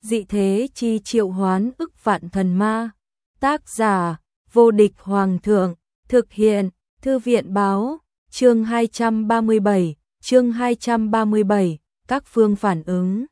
dị thế chi triệu hoán ức vạn thần ma. Tác giả, vô địch hoàng thượng, thực hiện, thư viện báo, chương 237, các phương phản ứng.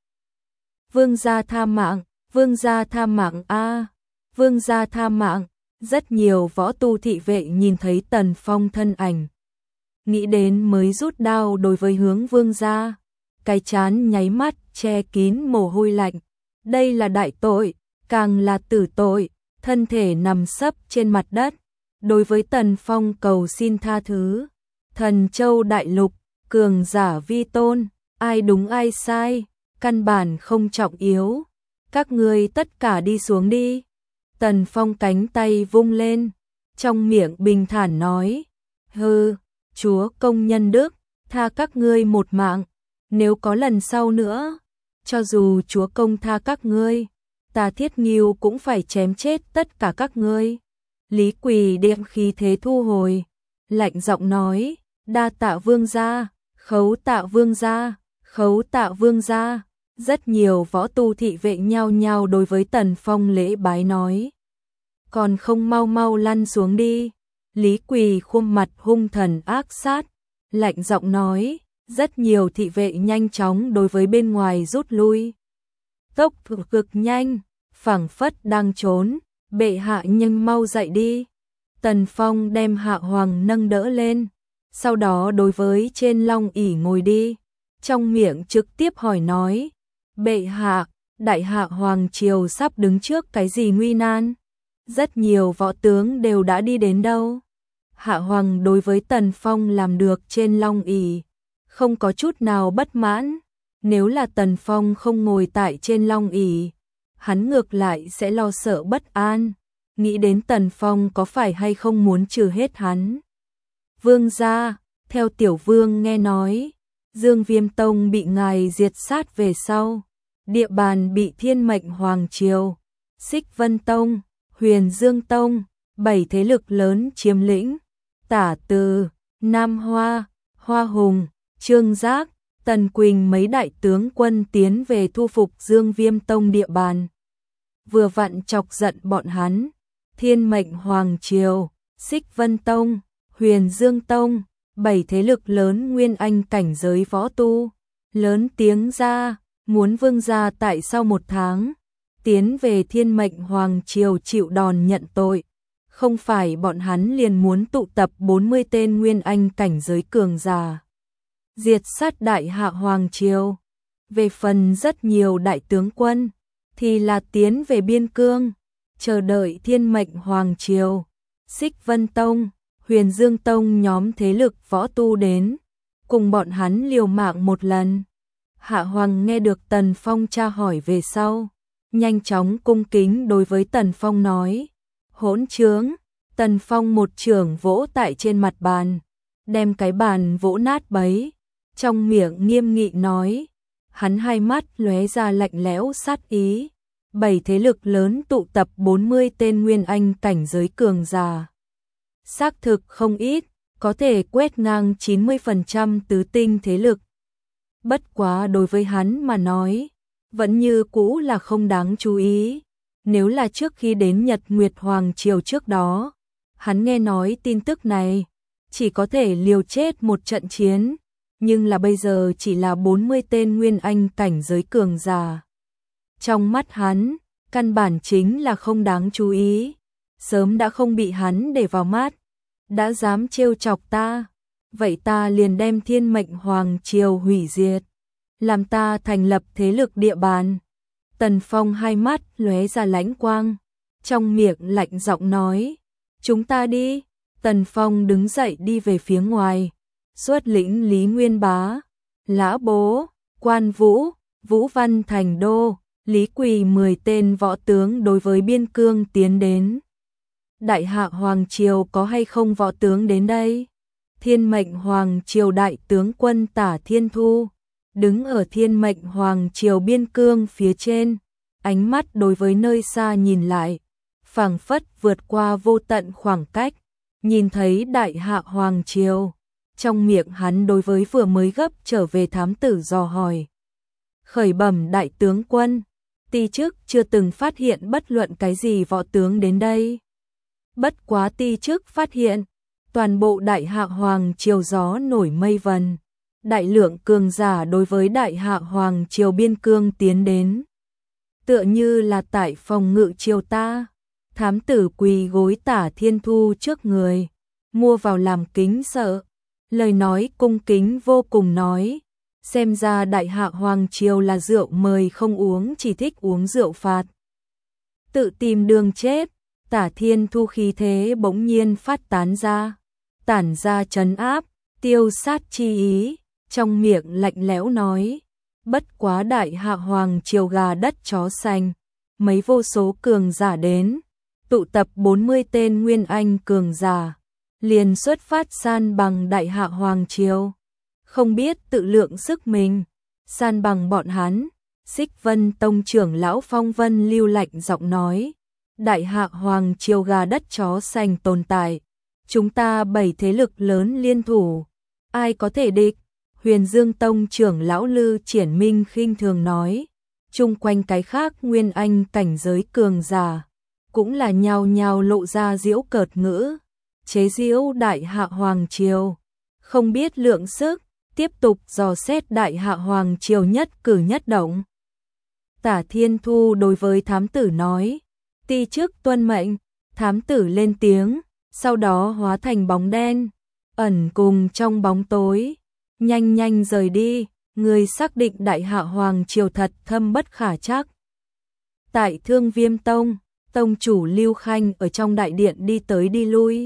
Vương gia tha mạng, vương gia tha mạng a, vương gia tha mạng. Rất nhiều võ tu thị vệ nhìn thấy Tần Phong thân ảnh, nghĩ đến mới rút đao đối với hướng vương gia, cái trán nháy mắt che kín mồ hôi lạnh. Đây là đại tội, càng là tử tội, thân thể nằm sấp trên mặt đất, đối với Tần Phong cầu xin tha thứ. Thần Châu đại lục, cường giả vi tôn, ai đúng ai sai, căn bản không trọng yếu. Các ngươi tất cả đi xuống đi. Tần Phong cánh tay vung lên, trong miệng bình thản nói, hừ, chúa công nhân đức, tha các ngươi một mạng, nếu có lần sau nữa, cho dù chúa công tha các ngươi, ta Thiết Ngưu cũng phải chém chết tất cả các ngươi. Lý Quỳ đem khí thế thu hồi, lạnh giọng nói, đa tạ vương gia, khấu tạ vương gia, khấu tạ vương gia. Rất nhiều võ tu thị vệ nhao nhao đối với Tần Phong lễ bái nói, còn không mau mau lăn xuống đi. Lý Quỳ khuôn mặt hung thần ác sát, lạnh giọng nói, rất nhiều thị vệ nhanh chóng đối với bên ngoài rút lui. Tốc độ cực nhanh, phảng phất đang trốn, bệ hạ nhanh mau dậy đi. Tần Phong đem Hạ Hoàng nâng đỡ lên, sau đó đối với trên long ỷ ngồi đi, trong miệng trực tiếp hỏi nói, bệ hạ, đại hạ hoàng triều sắp đứng trước cái gì nguy nan? Rất nhiều võ tướng đều đã đi đến đâu? Hạ Hoàng đối với Tần Phong làm được trên long ỷ, không có chút nào bất mãn. Nếu là Tần Phong không ngồi tại trên long ỷ, hắn ngược lại sẽ lo sợ bất an, nghĩ đến Tần Phong có phải hay không muốn trừ hết hắn. Vương gia, theo tiểu vương nghe nói, Dương Viêm Tông bị ngài diệt sát về sau, địa bàn bị Thiên Mệnh Hoàng Triều, Xích Vân Tông, Huyền Dương Tông, 7 thế lực lớn chiếm lĩnh. Tả Từ, Nam Hoa, Hoa Hùng, Trương Giác, Tần Quỳnh mấy đại tướng quân tiến về thu phục Dương Viêm Tông địa bàn. Vừa vặn chọc giận bọn hắn, Thiên Mệnh Hoàng Triều, Xích Vân Tông, Huyền Dương Tông, 7 thế lực lớn nguyên anh cảnh giới võ tu, lớn tiếng ra, muốn vương gia tại sau 1 tháng, tiến về Thiên Mệnh Hoàng Triều chịu đòn nhận tội. Không phải bọn hắn liền muốn tụ tập 40 tên nguyên anh cảnh giới cường giả, diệt sát đại hạ Hoàng Triều. Về phần rất nhiều đại tướng quân, thì là tiến về biên cương, chờ đợi Thiên Mệnh Hoàng Triều, Xích Vân Tông, Huyền Dương Tông nhóm thế lực võ tu đến, cùng bọn hắn liều mạng một lần. Hạ Hoàng nghe được Tần Phong tra hỏi về sau, nhanh chóng cung kính đối với Tần Phong nói, hỗn trướng. Tần Phong một chưởng vỗ tại trên mặt bàn, đem cái bàn vỗ nát bấy, trong miệng nghiêm nghị nói, hắn hai mắt lóe ra lạnh lẽo sát ý. 7 thế lực lớn tụ tập 40 tên nguyên anh cảnh giới cường giả, xác thực không ít, có thể quét ngang 90% tứ tinh thế lực. Bất quá đối với hắn mà nói, vẫn như cũ là không đáng chú ý. Nếu là trước khi đến Nhật Nguyệt Hoàng Triều trước đó, hắn nghe nói tin tức này, chỉ có thể liều chết một trận chiến, nhưng là bây giờ chỉ là 40 tên nguyên anh cảnh giới cường giả. Trong mắt hắn, căn bản chính là không đáng chú ý, sớm đã không bị hắn để vào mắt. Đã dám trêu chọc ta, vậy ta liền đem Thiên Mệnh Hoàng Triều hủy diệt, làm ta thành lập thế lực địa bàn. Tần Phong hai mắt lóe ra lãnh quang, trong miệng lạnh giọng nói, chúng ta đi. Tần Phong đứng dậy đi về phía ngoài, xuất lĩnh Lý Nguyên Bá, Lã Bố, Quan Vũ, Vũ Văn Thành Đô, Lý Quỳ 10 tên võ tướng đối với biên cương tiến đến. Đại hạ Hoàng Triều có hay không võ tướng đến đây? Thiên Mệnh Hoàng Triều đại tướng quân Tả Thiên Thu, đứng ở Thiên Mệnh Hoàng Triều biên cương phía trên, ánh mắt đối với nơi xa nhìn lại, phảng phất vượt qua vô tận khoảng cách, nhìn thấy đại hạ Hoàng Triều. Trong miệng hắn đối với vừa mới gấp trở về thám tử dò hỏi. Khởi bẩm đại tướng quân, Ti chức chưa từng phát hiện bất luận cái gì võ tướng đến đây. Bất quá ti chức phát hiện, toàn bộ Đại Hạ Hoàng triều gió nổi mây vần. Đại lượng cường giả đối với Đại Hạ Hoàng triều biên cương tiến đến. Tựa như là tại phòng ngự triều ta, thám tử quỳ gối Tả Thiên Thu trước người, mua vào làm kính sợ, lời nói cung kính vô cùng nói, xem ra Đại Hạ Hoàng triều là rượu mời không uống, chỉ thích uống rượu phạt. Tự tìm đường chết, Tả Thiên Thu khí thế bỗng nhiên phát tản ra trấn áp, tiêu sát chi ý, trong miệng lạnh lẽo nói, bất quá Đại Hạ Hoàng triều gà đất chó xanh, mấy vô số cường giả đến, tụ tập 40 tên nguyên anh cường giả, liền xuất phát san bằng Đại Hạ Hoàng triều, không biết tự lượng sức mình, san bằng bọn hắn. Xích Vân Tông trưởng lão Phong Vân lưu lạnh giọng nói, Đại Hạ Hoàng triều gà đất chó xanh tồn tại, chúng ta 7 thế lực lớn liên thủ, ai có thể địch? Huyền Dương Tông trưởng lão Lư Triển Minh khinh thường nói, chung quanh cái khác nguyên anh cảnh giới cường giả, cũng là nhao nhao lộ ra giễu cợt ngữ, chế giễu Đại Hạ Hoàng triều, không biết lượng sức, tiếp tục dò xét Đại Hạ Hoàng triều nhất cử nhất động. Tả Thiên Thu đối với thám tử nói, ti chức tuân mệnh, thám tử lên tiếng, sau đó hóa thành bóng đen, ẩn cùng trong bóng tối, nhanh nhanh rời đi, người xác định Đại Hạ Hoàng triều thật thâm bất khả trắc. Tại Thương Viêm Tông, tông chủ Lưu Khanh ở trong đại điện đi tới đi lui.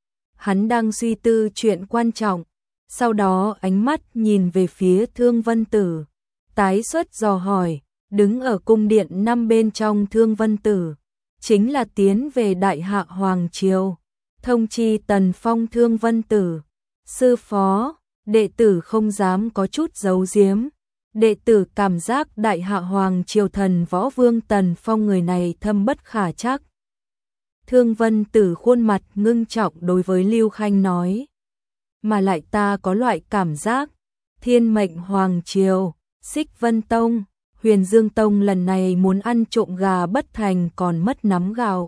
Hắn đang suy tư chuyện quan trọng, sau đó ánh mắt nhìn về phía Thương Vân Tử, tái xuất dò hỏi, đứng ở cung điện năm bên trong Thương Vân Tử, chính là tiến về Đại Hạ Hoàng triều, thông chi Tần Phong. Thương Vân Tử, sư phó, đệ tử không dám có chút giấu giếm, đệ tử cảm giác Đại Hạ Hoàng triều thần võ vương Tần Phong người này thâm bất khả trắc. Thương Vân Tử khuôn mặt ngưng trọng đối với Lưu Khanh nói, mà lại ta có loại cảm giác, Thiên Mệnh Hoàng triều, Xích Vân Tông, Huyền Dương Tông lần này muốn ăn trộm gà bất thành còn mất nắm gạo.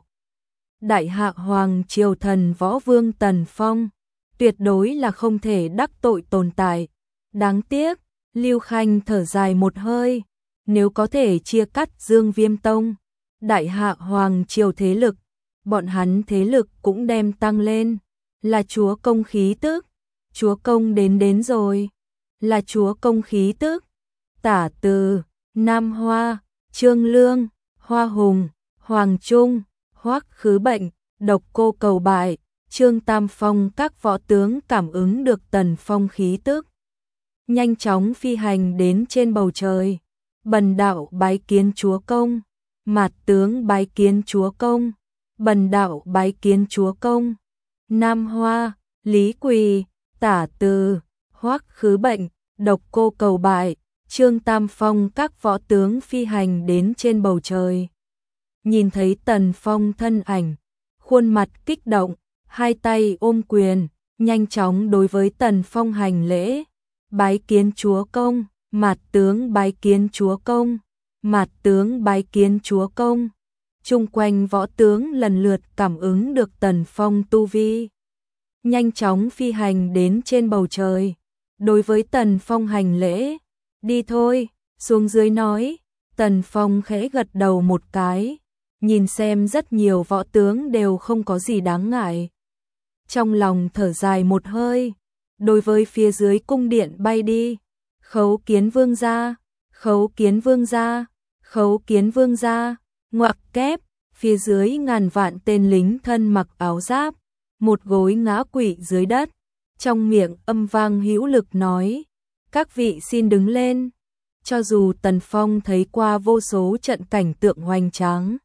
Đại Hạ Hoàng triều thần võ vương Tần Phong, tuyệt đối là không thể đắc tội tồn tại. Đáng tiếc, Lưu Khanh thở dài một hơi, nếu có thể chia cắt Dương Viêm Tông, Đại Hạ Hoàng triều thế lực, bọn hắn thế lực cũng đem tăng lên, là chúa công khí tức, chúa công đến rồi, là chúa công khí tức. Tả Từ, Nam Hoa, Trương Lương, Hoa Hùng, Hoàng Trung, Hoắc Khứ Bệnh, Độc Cô cầu bại, Trương Tam Phong các võ tướng cảm ứng được Tần Phong khí tức, nhanh chóng phi hành đến trên bầu trời. Bần đạo bái kiến chúa công, Mạt tướng bái kiến chúa công, Bần đạo bái kiến chúa công. Nam Hoa, Lý Quỳ, Tả Từ, Hoắc Khứ Bệnh, Độc Cô cầu bại, Trương Tam Phong các võ tướng phi hành đến trên bầu trời. Nhìn thấy Tần Phong thân ảnh, khuôn mặt kích động, hai tay ôm quyền, nhanh chóng đối với Tần Phong hành lễ. Bái kiến chúa công, Mạt tướng bái kiến chúa công, Mạt tướng bái kiến chúa công. Chung quanh võ tướng lần lượt cảm ứng được Tần Phong tu vi, nhanh chóng phi hành đến trên bầu trời, đối với Tần Phong hành lễ. Đi thôi, xuống dưới nói. Tần Phong khẽ gật đầu một cái, nhìn xem rất nhiều võ tướng đều không có gì đáng ngại. Trong lòng thở dài một hơi, đối với phía dưới cung điện bay đi. Khấu kiến vương gia, khấu kiến vương gia, khấu kiến vương gia. Ngoặc kép, phía dưới ngàn vạn tên lính thân mặc áo giáp, một gối ngã quỵ dưới đất, trong miệng âm vang hữu lực nói, các vị xin đứng lên. Cho dù Tần Phong thấy qua vô số trận cảnh tượng hoành tráng,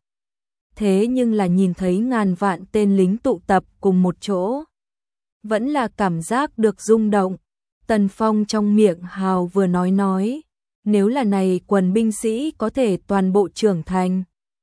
thế nhưng là nhìn thấy ngàn vạn tên lính tụ tập cùng một chỗ, vẫn là cảm giác được rung động. Tần Phong trong miệng hào vừa nói, nếu là này quần binh sĩ có thể toàn bộ trưởng thành,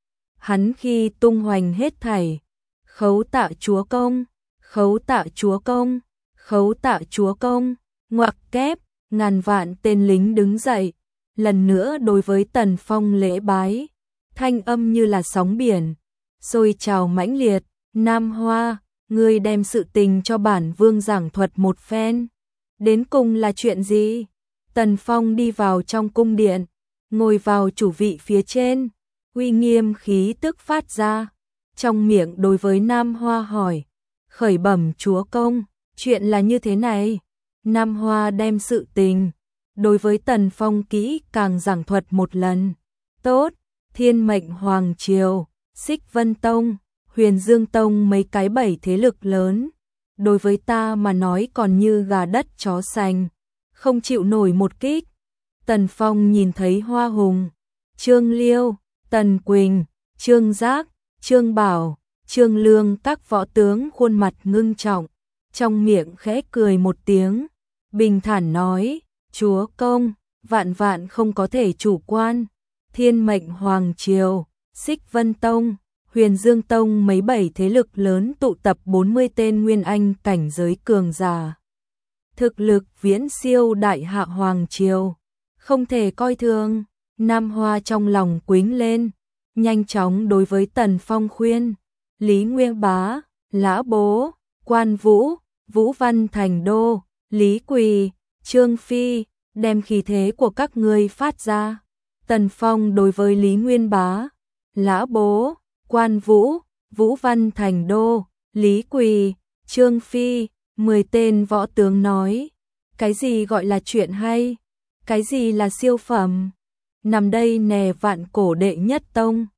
hắn khi tung hoành hết thảy. Khấu tạ chúa công, khấu tạ chúa công, khấu tạ chúa công. Ngoặc kép, ngàn vạn tên lính đứng dậy, lần nữa đối với Tần Phong lễ bái. thanh âm như là sóng biển, sôi trào mãnh liệt. Nam Hoa, ngươi đem sự tình cho bản vương giảng thuật một phen. Đến cùng là chuyện gì? Tần Phong đi vào trong cung điện, ngồi vào chủ vị phía trên, uy nghiêm khí tức phát ra. Trong miệng đối với Nam Hoa hỏi, khởi bẩm chúa công, chuyện là như thế này. Nam Hoa đem sự tình đối với Tần Phong kỹ càng giảng thuật một lần. Tốt, Thiên Mệnh Hoàng Triều, Xích Vân Tông, Huyền Dương Tông mấy cái 7 thế lực lớn, đối với ta mà nói còn như gà đất chó sành, không chịu nổi một kích. Tần Phong nhìn thấy Hoa Hùng, Trương Liêu, Tần Quỳnh, Trương Giác, Trương Bảo, Trương Lương các võ tướng khuôn mặt ngưng trọng, trong miệng khẽ cười một tiếng, bình thản nói, chúa công, vạn vạn không có thể chủ quan. Thiên Mệnh Hoàng Triều, Xích Vân Tông, Huyền Dương Tông mấy 7 thế lực lớn tụ tập 40 tên nguyên anh cảnh giới cường giả. Thực lực viễn siêu Đại Hạ Hoàng Triều, không thể coi thường. Nam Hoa trong lòng quính lên, nhanh chóng đối với Tần Phong khuyên, Lý Nguyên Bá, Lã Bố, Quan Vũ, Vũ Văn Thành Đô, Lý Quỳ, Trương Phi, đem khí thế của các ngươi phát ra. Tần Phong đối với Lý Nguyên Bá, Lã Bố, Quan Vũ, Vũ Văn Thành Đô, Lý Quỳ, Trương Phi, 10 tên võ tướng nói, cái gì gọi là chuyện hay, cái gì là siêu phẩm, nằm đây nè vạn cổ đệ nhất tông.